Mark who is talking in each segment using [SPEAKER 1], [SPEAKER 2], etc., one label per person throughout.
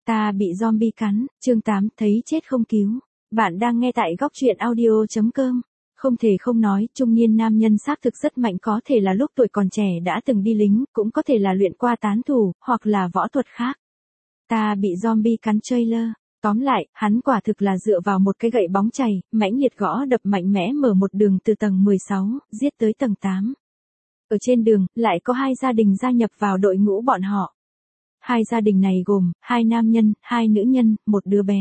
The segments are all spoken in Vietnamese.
[SPEAKER 1] Ta bị zombie cắn, chương 8, thấy chết không cứu. Bạn đang nghe tại góc truyện audio.com. Không thể không nói, trung niên nam nhân xác thực rất mạnh, có thể là lúc tuổi còn trẻ đã từng đi lính, cũng có thể là luyện qua tán thủ, hoặc là võ thuật khác. Ta bị zombie cắn trailer. Tóm lại, hắn quả thực là dựa vào một cái gậy bóng chày, mãnh liệt gõ đập mạnh mẽ mở một đường từ tầng 16, giết tới tầng 8. Ở trên đường, lại có hai gia đình gia nhập vào đội ngũ bọn họ. Hai gia đình này gồm, hai nam nhân, hai nữ nhân, một đứa bé.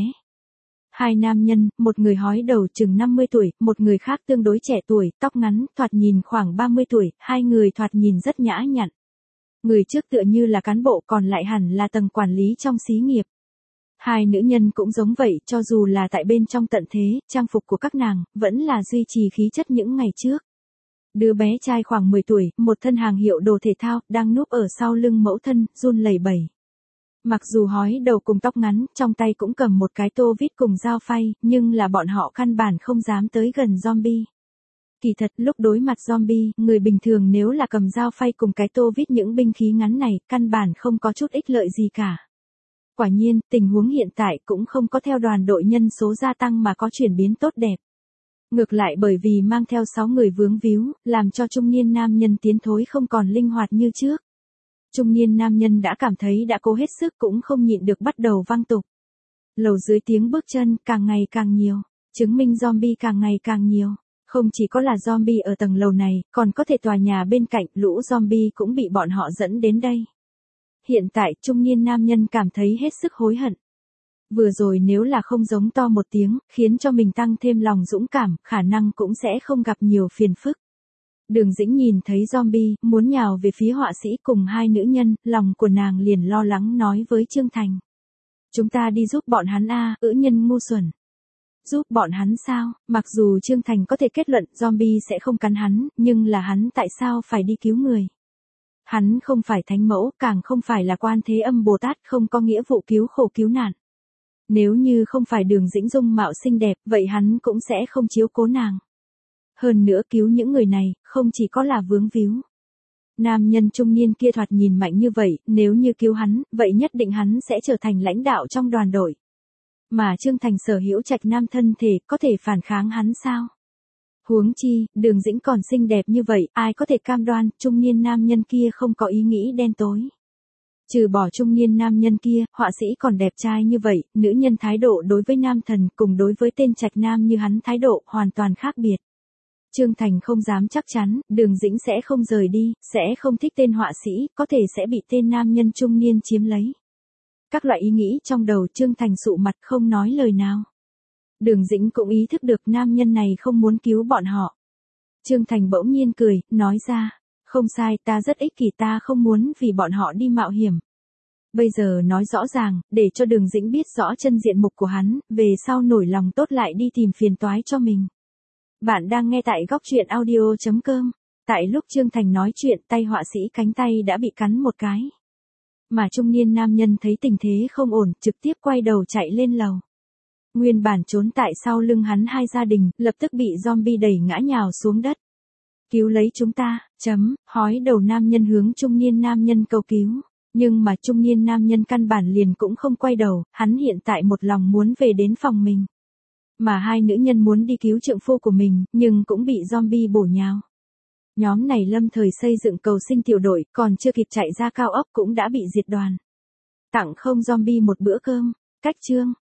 [SPEAKER 1] Hai nam nhân, một người hói đầu chừng 50 tuổi, một người khác tương đối trẻ tuổi, tóc ngắn, thoạt nhìn khoảng 30 tuổi, hai người thoạt nhìn rất nhã nhặn. Người trước tựa như là cán bộ, còn lại hẳn là tầng quản lý trong xí nghiệp. Hai nữ nhân cũng giống vậy, cho dù là tại bên trong tận thế, trang phục của các nàng, vẫn là duy trì khí chất những ngày trước. Đứa bé trai khoảng 10 tuổi, một thân hàng hiệu đồ thể thao, đang núp ở sau lưng mẫu thân, run lẩy bẩy. Mặc dù hói đầu cùng tóc ngắn, trong tay cũng cầm một cái tô vít cùng dao phay, nhưng là bọn họ căn bản không dám tới gần zombie. Kỳ thật, lúc đối mặt zombie, người bình thường nếu là cầm dao phay cùng cái tô vít, những binh khí ngắn này, căn bản không có chút ích lợi gì cả. Quả nhiên, tình huống hiện tại cũng không có theo đoàn đội nhân số gia tăng mà có chuyển biến tốt đẹp. Ngược lại bởi vì mang theo 6 người vướng víu, làm cho trung niên nam nhân tiến thối không còn linh hoạt như trước. Trung niên nam nhân đã cảm thấy đã cố hết sức cũng không nhịn được bắt đầu văng tục. Lầu dưới tiếng bước chân càng ngày càng nhiều, chứng minh zombie càng ngày càng nhiều. Không chỉ có là zombie ở tầng lầu này, còn có thể tòa nhà bên cạnh, lũ zombie cũng bị bọn họ dẫn đến đây. Hiện tại trung niên nam nhân cảm thấy hết sức hối hận. Vừa rồi nếu là không giống to một tiếng, khiến cho mình tăng thêm lòng dũng cảm, khả năng cũng sẽ không gặp nhiều phiền phức. Đường Dĩnh nhìn thấy zombie, muốn nhào về phía họa sĩ cùng hai nữ nhân, lòng của nàng liền lo lắng nói với Trương Thành. Chúng ta đi giúp bọn hắn a, ữ nhân ngu xuẩn. Giúp bọn hắn sao? Mặc dù Trương Thành có thể kết luận zombie sẽ không cắn hắn, nhưng là hắn tại sao phải đi cứu người? Hắn không phải thánh mẫu, càng không phải là Quan Thế Âm Bồ Tát, không có nghĩa vụ cứu khổ cứu nạn. Nếu như không phải Đường Dĩnh dung mạo xinh đẹp, vậy hắn cũng sẽ không chiếu cố nàng. Hơn nữa cứu những người này, không chỉ có là vướng víu. Nam nhân trung niên kia thoạt nhìn mạnh như vậy, nếu như cứu hắn, vậy nhất định hắn sẽ trở thành lãnh đạo trong đoàn đội. Mà Trương Thành sở hữu trạch nam thân thể, có thể phản kháng hắn sao? Huống chi, Đường Dĩnh còn xinh đẹp như vậy, ai có thể cam đoan, trung niên nam nhân kia không có ý nghĩ đen tối. Trừ bỏ trung niên nam nhân kia, họa sĩ còn đẹp trai như vậy, nữ nhân thái độ đối với nam thần cùng đối với tên trạch nam như hắn thái độ hoàn toàn khác biệt. Trương Thành không dám chắc chắn, Đường Dĩnh sẽ không rời đi, sẽ không thích tên họa sĩ, có thể sẽ bị tên nam nhân trung niên chiếm lấy. Các loại ý nghĩ trong đầu Trương Thành sụ mặt không nói lời nào. Đường Dĩnh cũng ý thức được nam nhân này không muốn cứu bọn họ. Trương Thành bỗng nhiên cười, nói ra, không sai, ta rất ích kỷ, ta không muốn vì bọn họ đi mạo hiểm. Bây giờ nói rõ ràng, để cho Đường Dĩnh biết rõ chân diện mục của hắn, về sau nổi lòng tốt lại đi tìm phiền toái cho mình. Bạn đang nghe tại góc truyện audio.com. Tại lúc Trương Thành nói chuyện, tay họa sĩ cánh tay đã bị cắn một cái. Mà trung niên nam nhân thấy tình thế không ổn, trực tiếp quay đầu chạy lên lầu. Nguyên bản trốn tại sau lưng hắn hai gia đình, lập tức bị zombie đẩy ngã nhào xuống đất. Cứu lấy chúng ta, hói đầu nam nhân hướng trung niên nam nhân cầu cứu. Nhưng mà trung niên nam nhân căn bản liền cũng không quay đầu, hắn hiện tại một lòng muốn về đến phòng mình. Mà hai nữ nhân muốn đi cứu trượng phu của mình, nhưng cũng bị zombie bổ nhào. Nhóm này lâm thời xây dựng cầu sinh tiểu đội, còn chưa kịp chạy ra cao ốc cũng đã bị diệt đoàn. Tặng không zombie một bữa cơm, cách chương.